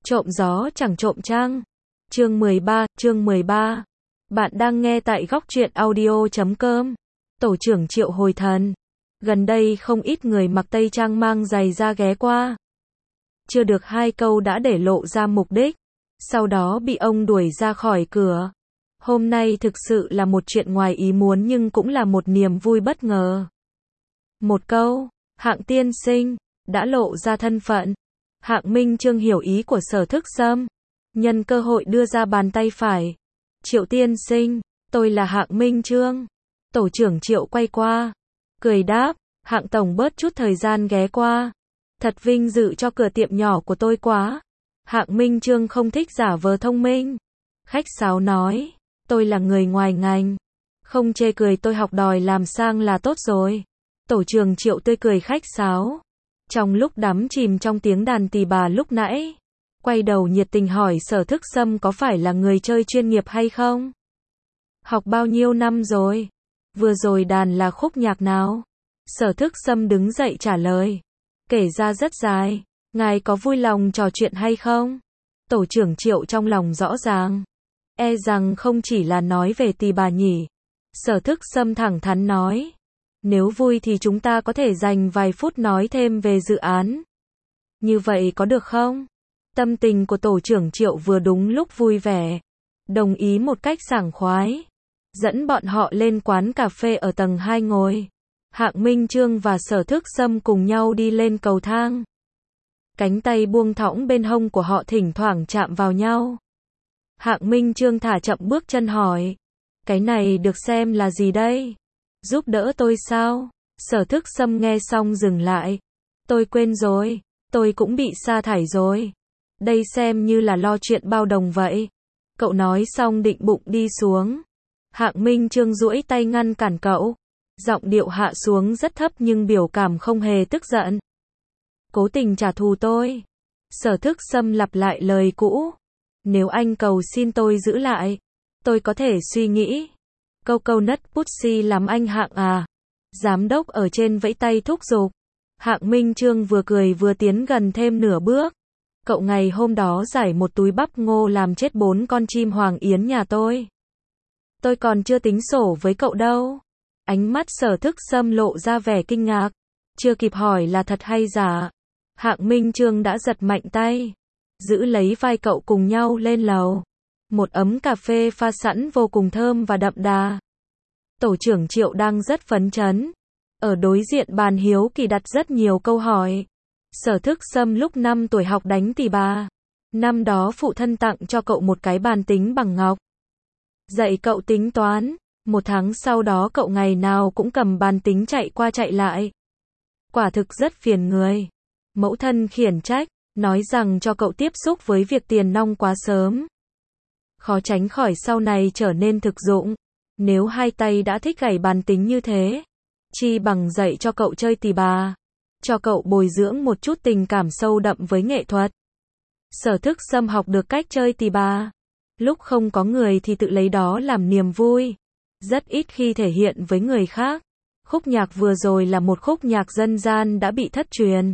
Trộm gió chẳng trộm trăng. Chương 13. Bạn đang nghe tại góc truyện audio.com. Tổ trưởng Triệu hồi thần. Gần đây không ít người mặc tây trang mang giày da ghé qua. Chưa được 2 câu đã để lộ ra mục đích. Sau đó bị ông đuổi ra khỏi cửa. Hôm nay thực sự là một chuyện ngoài ý muốn nhưng cũng là một niềm vui bất ngờ. Một câu, Hạng tiên sinh, đã lộ ra thân phận. Hạng Minh Chương hiểu ý của Sở Thức Sâm. Nhân cơ hội đưa ra bàn tay phải. Triệu tiên sinh, tôi là Hạng Minh Chương. Tổ trưởng Triệu quay qua. Cười đáp, Hạng tổng bớt chút thời gian ghé qua. Thật vinh dự cho cửa tiệm nhỏ của tôi quá. Hạng Minh Chương không thích giả vờ thông minh. Khách sáo nói, tôi là người ngoài ngành. Không chê cười tôi học đòi làm sang là tốt rồi. Tổ trưởng Triệu tươi cười khách sáo. Trong lúc đắm chìm trong tiếng đàn tỳ bà lúc nãy, quay đầu nhiệt tình hỏi Sở Thức Sâm có phải là người chơi chuyên nghiệp hay không? Học bao nhiêu năm rồi? Vừa rồi đàn là khúc nhạc nào? Sở Thức Sâm đứng dậy trả lời. Kể ra rất dài, ngài có vui lòng trò chuyện hay không? Tổ trưởng Triệu trong lòng rõ ràng. E rằng không chỉ là nói về tỳ bà nhỉ. Sở Thức Sâm thẳng thắn nói. Nếu vui thì chúng ta có thể dành vài phút nói thêm về dự án. Như vậy có được không? Tâm tình của tổ trưởng Triệu vừa đúng lúc vui vẻ. Đồng ý một cách sảng khoái. Dẫn bọn họ lên quán cà phê ở tầng 2 ngồi. Hạng Minh Chương và Sở Thức Sâm cùng nhau đi lên cầu thang. Cánh tay buông thõng bên hông của họ thỉnh thoảng chạm vào nhau. Hạng Minh Chương thả chậm bước chân hỏi. Cái này được xem là gì đây? Giúp đỡ tôi sao? Sở Thức Sâm nghe xong dừng lại. Tôi quên rồi, tôi cũng bị sa thải rồi. Đây xem như là lo chuyện bao đồng vậy. Cậu nói xong định bụng đi xuống. Hạng Minh Chương duỗi tay ngăn cản cậu. Giọng điệu hạ xuống rất thấp nhưng biểu cảm không hề tức giận. Cố tình trả thù tôi. Sở Thức Sâm lặp lại lời cũ. Nếu anh cầu xin tôi giữ lại, tôi có thể suy nghĩ. Câu nất Pussy làm anh Hạng à? Giám đốc ở trên vẫy tay thúc giục. Hạng Minh Chương vừa cười vừa tiến gần thêm nửa bước. Cậu ngày hôm đó giải một túi bắp ngô làm chết 4 con chim hoàng yến nhà tôi. Tôi còn chưa tính sổ với cậu đâu. Ánh mắt Sở Thức Sâm lộ ra vẻ kinh ngạc. Chưa kịp hỏi là thật hay giả. Hạng Minh Chương đã giật mạnh tay. Giữ lấy vai cậu cùng nhau lên lầu. Một ấm cà phê pha sẵn vô cùng thơm và đậm đà. Tổ trưởng Triệu đang rất phấn chấn. Ở đối diện bàn hiếu kỳ đặt rất nhiều câu hỏi. Sở Thức Sâm lúc 5 tuổi học đánh tỳ bà. Năm đó phụ thân tặng cho cậu một cái bàn tính bằng ngọc. Dạy cậu tính toán. 1 tháng sau đó cậu ngày nào cũng cầm bàn tính chạy qua chạy lại. Quả thực rất phiền người. Mẫu thân khiển trách, nói rằng cho cậu tiếp xúc với việc tiền nong quá sớm. Khó tránh khỏi sau này trở nên thực dụng. Nếu hai tay đã thích gảy bàn tính như thế, chi bằng dạy cho cậu chơi tỳ bà. Cho cậu bồi dưỡng một chút tình cảm sâu đậm với nghệ thuật. Sở Thức Sâm học được cách chơi tỳ bà. Lúc không có người thì tự lấy đó làm niềm vui. Rất ít khi thể hiện với người khác. Khúc nhạc vừa rồi là một khúc nhạc dân gian đã bị thất truyền.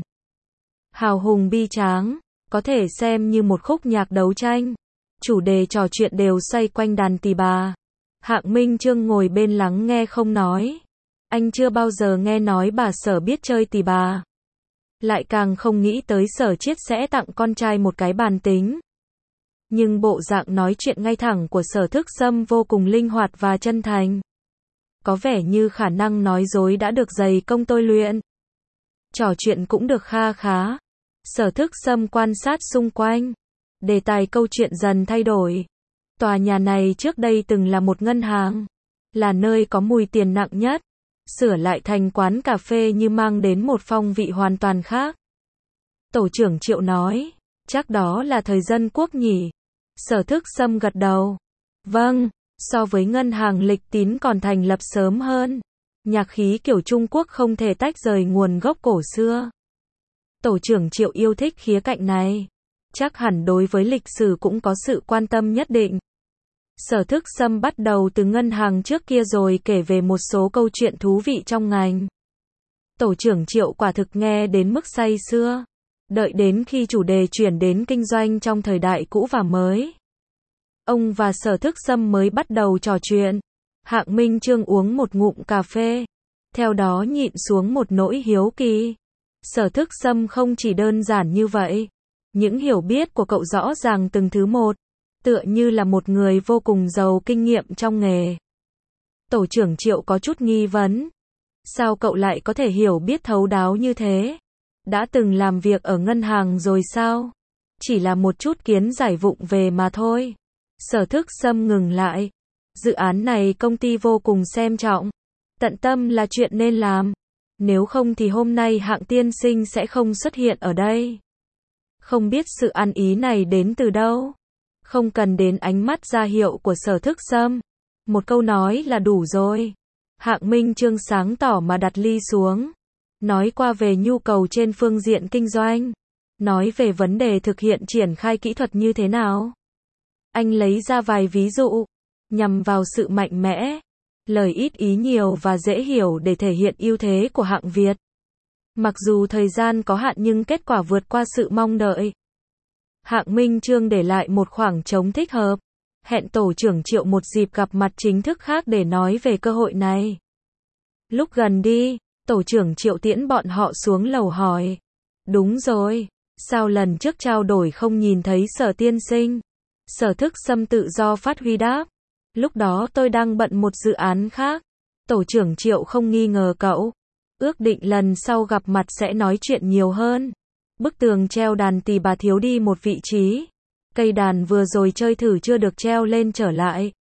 Hào hùng bi tráng, có thể xem như một khúc nhạc đấu tranh. Chủ đề trò chuyện đều xoay quanh đàn tỳ bà. Hạng Minh Chương ngồi bên lắng nghe không nói. Anh chưa bao giờ nghe nói bà Sở biết chơi tỳ bà. Lại càng không nghĩ tới Sở Chiết sẽ tặng con trai một cái bàn tính. Nhưng bộ dạng nói chuyện ngay thẳng của Sở Thức Sâm vô cùng linh hoạt và chân thành. Có vẻ như khả năng nói dối đã được dày công tôi luyện. Trò chuyện cũng được kha khá. Sở Thức Sâm quan sát xung quanh. Đề tài câu chuyện dần thay đổi. Tòa nhà này trước đây từng là một ngân hàng. Là nơi có mùi tiền nặng nhất. Sửa lại thành quán cà phê như mang đến một phong vị hoàn toàn khác. Tổ trưởng Triệu nói. Chắc đó là thời Dân Quốc nhỉ? Sở Thức Sâm gật đầu. Vâng, so với ngân hàng Lịch Tín còn thành lập sớm hơn. Nhạc khí kiểu Trung Quốc không thể tách rời nguồn gốc cổ xưa. Tổ trưởng Triệu yêu thích khía cạnh này. Chắc hẳn đối với lịch sử cũng có sự quan tâm nhất định. Sở Thức Sâm bắt đầu từ ngân hàng trước kia rồi kể về một số câu chuyện thú vị trong ngành. Tổ trưởng Triệu quả thực nghe đến mức say sưa. Đợi đến khi chủ đề chuyển đến kinh doanh trong thời đại cũ và mới, ông và Sở Thức Sâm mới bắt đầu trò chuyện. Hạng Minh Chương uống một ngụm cà phê, theo đó nhịn xuống một nỗi hiếu kỳ. Sở Thức Sâm không chỉ đơn giản như vậy. Những hiểu biết của cậu rõ ràng từng thứ một, tựa như là một người vô cùng giàu kinh nghiệm trong nghề. Tổ trưởng Triệu có chút nghi vấn. Sao cậu lại có thể hiểu biết thấu đáo như thế? Đã từng làm việc ở ngân hàng rồi sao? Chỉ là một chút kiến giải vụng về mà thôi. Sở Thức Sâm ngừng lại. Dự án này công ty vô cùng xem trọng. Tận tâm là chuyện nên làm. Nếu không thì hôm nay Hạng tiên sinh sẽ không xuất hiện ở đây. Không biết sự ăn ý này đến từ đâu. Không cần đến ánh mắt ra hiệu của Sở Thức Sâm. Một câu nói là đủ rồi. Hạng Minh Chương sáng tỏ mà đặt ly xuống. Nói qua về nhu cầu trên phương diện kinh doanh. Nói về vấn đề thực hiện triển khai kỹ thuật như thế nào. Anh lấy ra vài ví dụ. Nhằm vào sự mạnh mẽ. Lời ít ý nhiều và dễ hiểu để thể hiện ưu thế của Hạng Việt. Mặc dù thời gian có hạn nhưng kết quả vượt qua sự mong đợi. Hạng Minh Chương để lại một khoảng trống thích hợp. Hẹn tổ trưởng Triệu một dịp gặp mặt chính thức khác để nói về cơ hội này. Lúc gần đi, tổ trưởng Triệu tiễn bọn họ xuống lầu hỏi. Đúng rồi, sao lần trước trao đổi không nhìn thấy Sở tiên sinh? Sở Thức Sâm tự do phát huy đáp. Lúc đó tôi đang bận một dự án khác. Tổ trưởng Triệu không nghi ngờ cậu. Ước định lần sau gặp mặt sẽ nói chuyện nhiều hơn. Bức tường treo đàn tỳ bà thiếu đi một vị trí. Cây đàn vừa rồi chơi thử chưa được treo lên trở lại.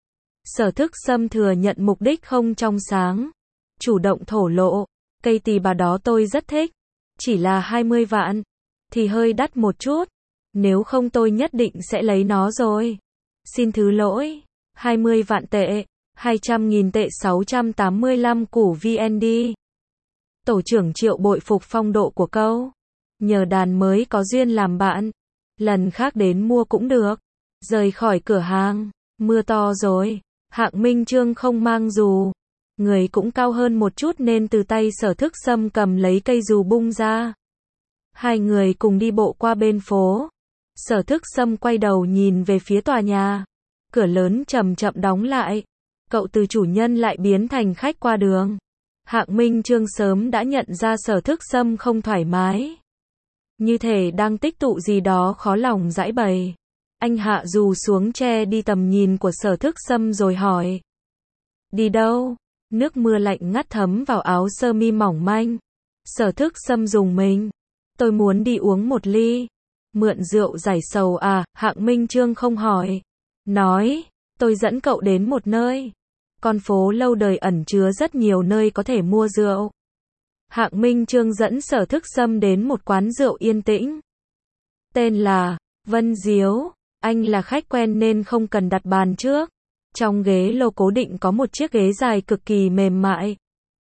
Sở Thức Sâm thừa nhận mục đích không trong sáng. Chủ động thổ lộ. Cây tỳ bà đó tôi rất thích. Chỉ là 20 vạn. Thì hơi đắt một chút. Nếu không tôi nhất định sẽ lấy nó rồi. Xin thứ lỗi. 20 vạn tệ. 200.000 tệ 685 củ VND. Tổ trưởng Triệu bội phục phong độ của câu. Nhờ đàn mới có duyên làm bạn. Lần khác đến mua cũng được. Rời khỏi cửa hàng. Mưa to rồi. Hạng Minh Chương không mang dù. Người cũng cao hơn một chút nên từ tay Sở Thức Sâm cầm lấy cây dù bung ra. Hai người cùng đi bộ qua bên phố. Sở Thức Sâm quay đầu nhìn về phía tòa nhà. Cửa lớn chậm chậm đóng lại. Cậu từ chủ nhân lại biến thành khách qua đường. Hạng Minh Chương sớm đã nhận ra Sở Thức Sâm không thoải mái. Như thể đang tích tụ gì đó khó lòng giãi bày. Anh hạ dù xuống che đi tầm nhìn của Sở Thức Sâm rồi hỏi. Đi đâu? Nước mưa lạnh ngắt thấm vào áo sơ mi mỏng manh. Sở Thức Sâm rùng mình. Tôi muốn đi uống một ly. Mượn rượu giải sầu à? Hạng Minh Chương không hỏi. Nói, tôi dẫn cậu đến một nơi. Con phố lâu đời ẩn chứa rất nhiều nơi có thể mua rượu. Hạng Minh Chương dẫn Sở Thức Sâm đến một quán rượu yên tĩnh. Tên là Vân Diếu. Anh là khách quen nên không cần đặt bàn trước. Trong ghế lô cố định có một chiếc ghế dài cực kỳ mềm mại.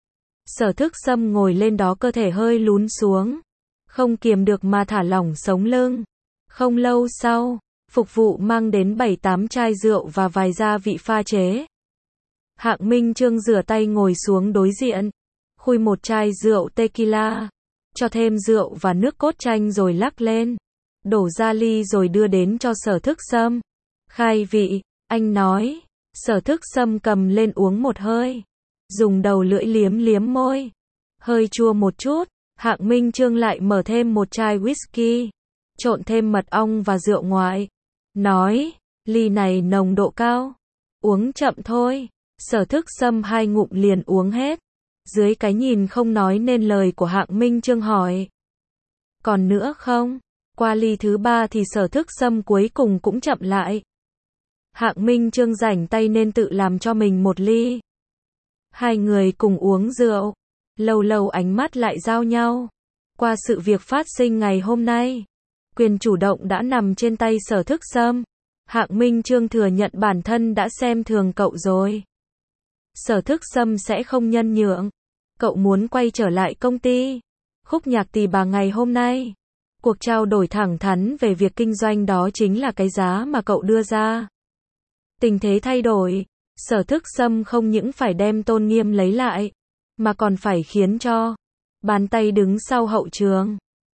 Sở Thức Sâm ngồi lên đó cơ thể hơi lún xuống. Không kiềm được mà thả lỏng sống lưng. Không lâu sau, phục vụ mang đến 7-8 chai rượu và vài gia vị pha chế. Hạng Minh Chương rửa tay ngồi xuống đối diện. Khui một chai rượu tequila. Cho thêm rượu và nước cốt chanh rồi lắc lên. Đổ ra ly rồi đưa đến cho Sở Thức Sâm. Khai vị, anh nói. Sở Thức Sâm cầm lên uống một hơi. Dùng đầu lưỡi liếm liếm môi. Hơi chua một chút. Hạng Minh Chương lại mở thêm một chai whisky. Trộn thêm mật ong và rượu ngoại. Nói, ly này nồng độ cao. Uống chậm thôi. Sở Thức Sâm 2 ngụm liền uống hết. Dưới cái nhìn không nói nên lời của Hạng Minh Chương hỏi. Còn nữa không? Qua ly thứ 3 thì Sở Thức Sâm cuối cùng cũng chậm lại. Hạng Minh Chương rảnh tay nên tự làm cho mình một ly. Hai người cùng uống rượu. Lâu lâu ánh mắt lại giao nhau. Qua sự việc phát sinh ngày hôm nay, quyền chủ động đã nằm trên tay Sở Thức Sâm. Hạng Minh Chương thừa nhận bản thân đã xem thường cậu rồi. Sở Thức Sâm sẽ không nhân nhượng. Cậu muốn quay trở lại công ty. Khúc nhạc tỳ bà ngày hôm nay. Cuộc trao đổi thẳng thắn về việc kinh doanh đó chính là cái giá mà cậu đưa ra. Tình thế thay đổi. Sở Thức Sâm không những phải đem tôn nghiêm lấy lại, mà còn phải khiến cho bàn tay đứng sau hậu trường.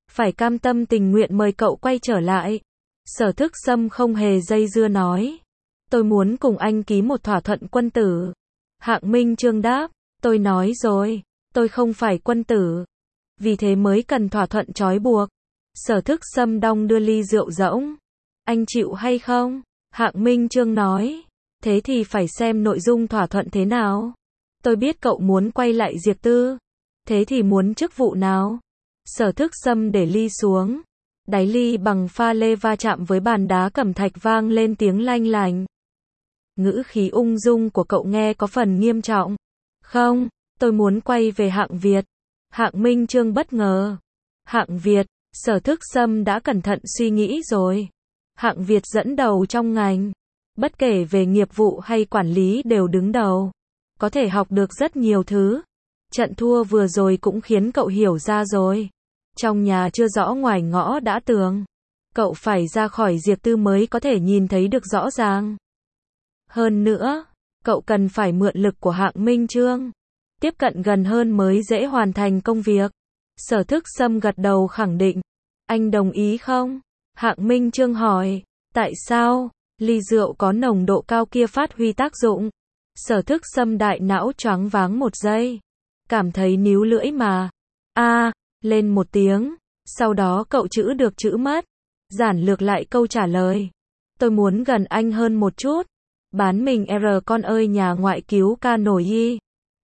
phải cam tâm tình nguyện mời cậu quay trở lại. Sở Thức Sâm không hề dây dưa nói. Tôi muốn cùng anh ký một thỏa thuận quân tử. Hạng Minh Chương đáp, tôi nói rồi, tôi không phải quân tử. Vì thế mới cần thỏa thuận trói buộc. Sở Thức Sâm đong đưa ly rượu rỗng. Anh chịu hay không? Hạng Minh Chương nói. Thế thì phải xem nội dung thỏa thuận thế nào. Tôi biết cậu muốn quay lại Diệp Tư. Thế thì muốn chức vụ nào? Sở Thức Sâm để ly xuống. Đáy ly bằng pha lê va chạm với bàn đá cẩm thạch vang lên tiếng lanh lành. Ngữ khí ung dung của cậu nghe có phần nghiêm trọng. Không, tôi muốn quay về Hạng Việt. Hạng Minh Chương bất ngờ. Hạng Việt, Sở Thức Sâm đã cẩn thận suy nghĩ rồi. Hạng Việt dẫn đầu trong ngành. Bất kể về nghiệp vụ hay quản lý đều đứng đầu. Có thể học được rất nhiều thứ. Trận thua vừa rồi cũng khiến cậu hiểu ra rồi. Trong nhà chưa rõ ngoài ngõ đã tường. Cậu phải ra khỏi Diệp Tư mới có thể nhìn thấy được rõ ràng. Hơn nữa, cậu cần phải mượn lực của Hạng Minh Chương. Tiếp cận gần hơn mới dễ hoàn thành công việc. Sở Thức Sâm gật đầu khẳng định. Anh đồng ý không? Hạng Minh Chương hỏi. Tại sao? Ly rượu có nồng độ cao kia phát huy tác dụng. Sở Thức Sâm đại não choáng váng một giây. Cảm thấy níu lưỡi mà. Lên một tiếng. Sau đó cậu chữ được chữ mất. Giản lược lại câu trả lời. Tôi muốn gần anh hơn một chút. Bán mình con ơi nhà ngoại cứu ca nổi y.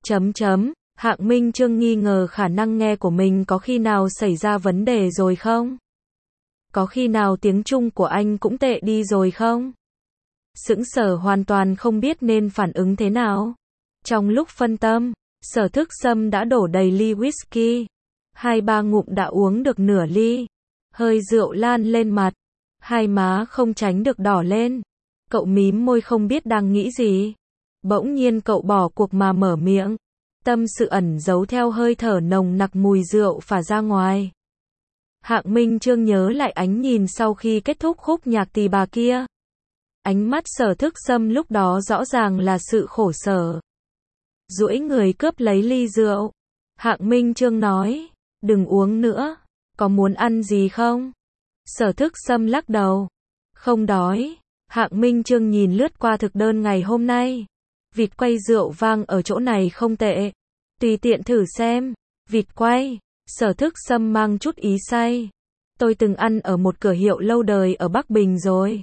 Hạng Minh Chương nghi ngờ khả năng nghe của mình có khi nào xảy ra vấn đề rồi không? Có khi nào tiếng Trung của anh cũng tệ đi rồi không? Sững sờ hoàn toàn không biết nên phản ứng thế nào. Trong lúc phân tâm, Sở Thức Sâm đã đổ đầy ly whisky. 2-3 ngụm đã uống được nửa ly. Hơi rượu lan lên mặt. Hai má không tránh được đỏ lên. Cậu mím môi không biết đang nghĩ gì. Bỗng nhiên cậu bỏ cuộc mà mở miệng. Tâm sự ẩn giấu theo hơi thở nồng nặc mùi rượu phả ra ngoài. Hạng Minh Chương nhớ lại ánh nhìn sau khi kết thúc khúc nhạc tỳ bà kia. Ánh mắt Sở Thức Sâm lúc đó rõ ràng là sự khổ sở. Duỗi người cướp lấy ly rượu. Hạng Minh Chương nói, đừng uống nữa, có muốn ăn gì không? Sở Thức Sâm lắc đầu. Không đói. Hạng Minh Chương nhìn lướt qua thực đơn ngày hôm nay. Vịt quay rượu vang ở chỗ này không tệ. Tùy tiện thử xem. Vịt quay. Sở Thức Sâm mang chút ý say. Tôi từng ăn ở một cửa hiệu lâu đời ở Bắc Bình rồi.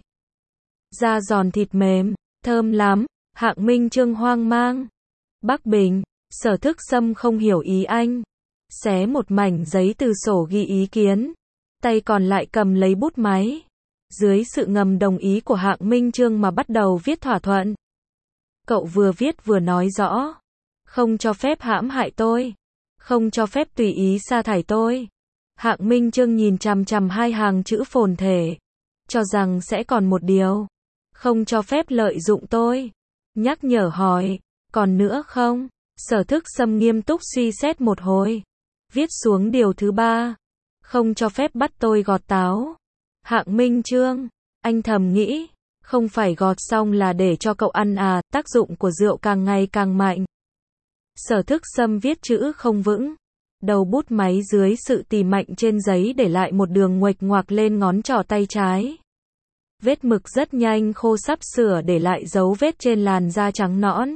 Da giòn thịt mềm, thơm lắm. Hạng Minh Chương hoang mang. Bắc Bình. Sở Thức Sâm không hiểu ý anh. Xé một mảnh giấy từ sổ ghi ý kiến. Tay còn lại cầm lấy bút máy. Dưới sự ngầm đồng ý của Hạng Minh Chương mà bắt đầu viết thỏa thuận. Cậu vừa viết vừa nói rõ. Không cho phép hãm hại tôi. Không cho phép tùy ý sa thải tôi. Hạng Minh Chương nhìn chằm chằm hai hàng chữ phồn thể. Cho rằng sẽ còn một điều. Không cho phép lợi dụng tôi. Nhắc nhở hỏi. Còn nữa không? Sở Thức Sâm nghiêm túc suy xét một hồi. Viết xuống điều thứ 3. Không cho phép bắt tôi gọt táo. Hạng Minh Chương. Anh thầm nghĩ. Không phải gọt xong là để cho cậu ăn à, tác dụng của rượu càng ngày càng mạnh. Sở Thức Sâm viết chữ không vững. Đầu bút máy dưới sự tỉ mạnh trên giấy để lại một đường nguệch ngoạc lên ngón trỏ tay trái. Vết mực rất nhanh khô sắp sửa để lại dấu vết trên làn da trắng nõn.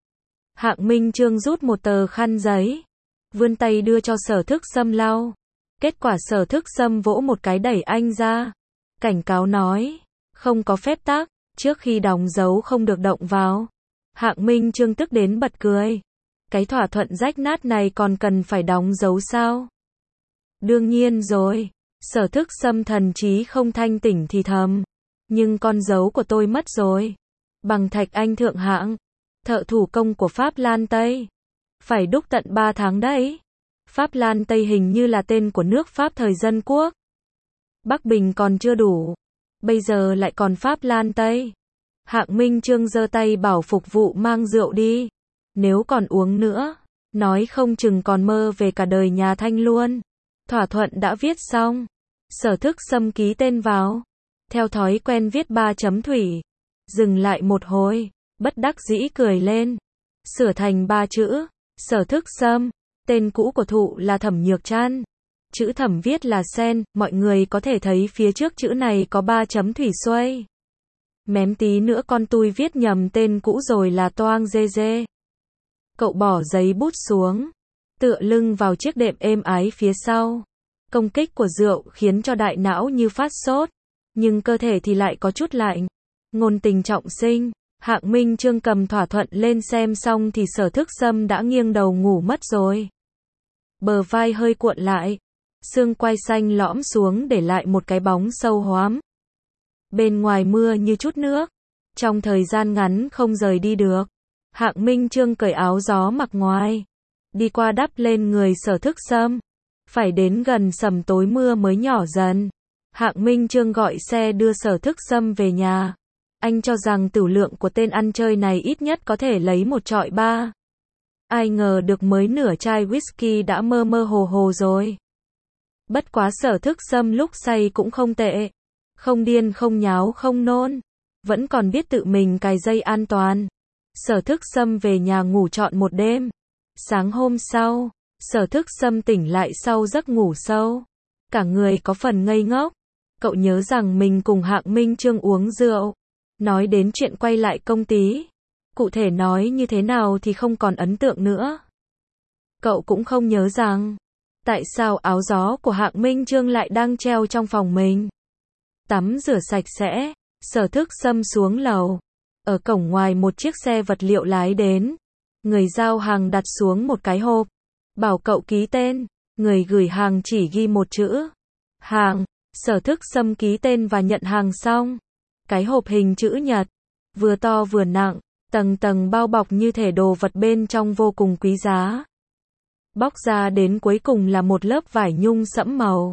Hạng Minh Chương rút một tờ khăn giấy. Vươn tay đưa cho Sở Thức Sâm lau. Kết quả Sở Thức Sâm vỗ một cái đẩy anh ra. Cảnh cáo nói. Không có phép tắc, trước khi đóng dấu không được động vào. Hạng Minh Chương tức đến bật cười. Cái thỏa thuận rách nát này còn cần phải đóng dấu sao? Đương nhiên rồi. Sở Thức Sâm thần trí không thanh tỉnh thì thầm. Nhưng con dấu của tôi mất rồi. Bằng thạch anh thượng hạng. Thợ thủ công của Pháp Lan Tây. Phải đúc tận 3 tháng đấy. Pháp Lan Tây hình như là tên của nước Pháp thời dân quốc. Bắc Bình còn chưa đủ. Bây giờ lại còn Pháp Lan Tây. Hạng Minh Chương giơ tay bảo phục vụ mang rượu đi. Nếu còn uống nữa, nói không chừng còn mơ về cả đời nhà Thanh luôn. Thỏa thuận đã viết xong. Sở Thức Sâm ký tên vào. Theo thói quen viết 3 chấm thủy. Dừng lại một hồi, bất đắc dĩ cười lên. Sửa thành 3 chữ. Sở Thức Sâm. Tên cũ của thụ là Thẩm Nhược Trăn. Chữ thẩm viết là sen, mọi người có thể thấy phía trước chữ này có 3 chấm thủy xuôi. Mém tí nữa con tui viết nhầm tên cũ rồi là toang dê dê. Cậu bỏ giấy bút xuống, tựa lưng vào chiếc đệm êm ái phía sau. Công kích của rượu khiến cho đại não như phát sốt, nhưng cơ thể thì lại có chút lạnh. Ngôn tình trọng sinh, Hạng Minh Chương cầm thỏa thuận lên xem xong thì Sở Thức Sâm đã nghiêng đầu ngủ mất rồi. Bờ vai hơi cuộn lại, xương quai xanh lõm xuống để lại một cái bóng sâu hoắm. Bên ngoài mưa như chút nước, trong thời gian ngắn không rời đi được. Hạng Minh Chương cởi áo gió mặc ngoài, đi qua đắp lên người Sở Thức Sâm. Phải đến gần sầm tối mưa mới nhỏ dần. Hạng Minh Chương gọi xe đưa Sở Thức Sâm về nhà. Anh cho rằng tửu lượng của tên ăn chơi này ít nhất có thể lấy một chọi ba. Ai ngờ được mới nửa chai whisky đã mơ mơ hồ hồ rồi. Bất quá Sở Thức Sâm lúc say cũng không tệ. Không điên không nháo không nôn. Vẫn còn biết tự mình cài dây an toàn. Sở Thức Sâm về nhà ngủ trọn một đêm. Sáng hôm sau, Sở Thức Sâm tỉnh lại sau giấc ngủ sâu. Cả người có phần ngây ngốc. Cậu nhớ rằng mình cùng Hạng Minh Chương uống rượu. Nói đến chuyện quay lại công ty. Cụ thể nói như thế nào thì không còn ấn tượng nữa. Cậu cũng không nhớ rằng tại sao áo gió của Hạng Minh Chương lại đang treo trong phòng mình. Tắm rửa sạch sẽ, Sở Thức Sâm xuống lầu. Ở cổng ngoài một chiếc xe vật liệu lái đến. Người giao hàng đặt xuống một cái hộp. Bảo cậu ký tên. Người gửi hàng chỉ ghi một chữ. Hàng. Sở Thức Sâm ký tên và nhận hàng xong. Cái hộp hình chữ nhật. Vừa to vừa nặng. Tầng tầng bao bọc như thể đồ vật bên trong vô cùng quý giá. Bóc ra đến cuối cùng là một lớp vải nhung sẫm màu.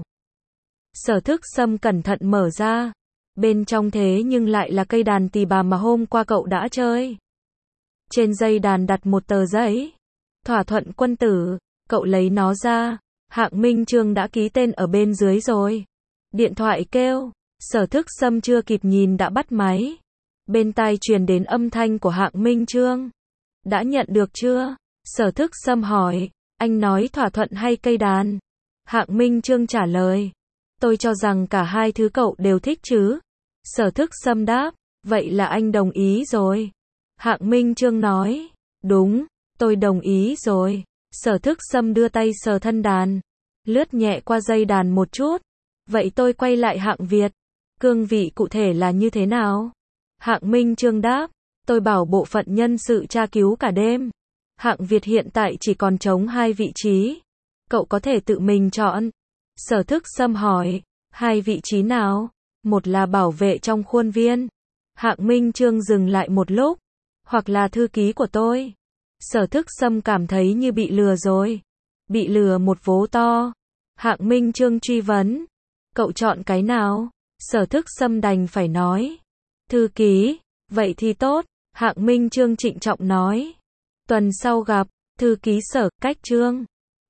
Sở Thức Sâm cẩn thận mở ra. Bên trong thế nhưng lại là cây đàn tỳ bà mà hôm qua cậu đã chơi. Trên dây đàn đặt một tờ giấy. Thỏa thuận quân tử. Cậu lấy nó ra. Hạng Minh Chương đã ký tên ở bên dưới rồi. Điện thoại kêu. Sở Thức Sâm chưa kịp nhìn đã bắt máy. Bên tai truyền đến âm thanh của Hạng Minh Chương. Đã nhận được chưa? Sở Thức Sâm hỏi. Anh nói thỏa thuận hay cây đàn? Hạng Minh Chương trả lời. Tôi cho rằng cả hai thứ cậu đều thích chứ. Sở Thức Sâm đáp. Vậy là anh đồng ý rồi. Hạng Minh Chương nói. Đúng, tôi đồng ý rồi. Sở Thức Sâm đưa tay sờ thân đàn. Lướt nhẹ qua dây đàn một chút. Vậy tôi quay lại Hạng Việt. Cương vị cụ thể là như thế nào? Hạng Minh Chương đáp. Tôi bảo bộ phận nhân sự tra cứu cả đêm. Hạng Việt hiện tại chỉ còn trống 2 vị trí. Cậu có thể tự mình chọn. Sở Thức Sâm hỏi. 2 vị trí nào? Một là bảo vệ trong khuôn viên. Hạng Minh Chương dừng lại một lúc. Hoặc là thư ký của tôi. Sở Thức Sâm cảm thấy như bị lừa rồi. Bị lừa một vố to. Hạng Minh Chương truy vấn. Cậu chọn cái nào? Sở Thức Sâm đành phải nói. Thư ký. Vậy thì tốt. Hạng Minh Chương trịnh trọng nói. Tuần sau gặp. Thư ký Sở, cách Chương.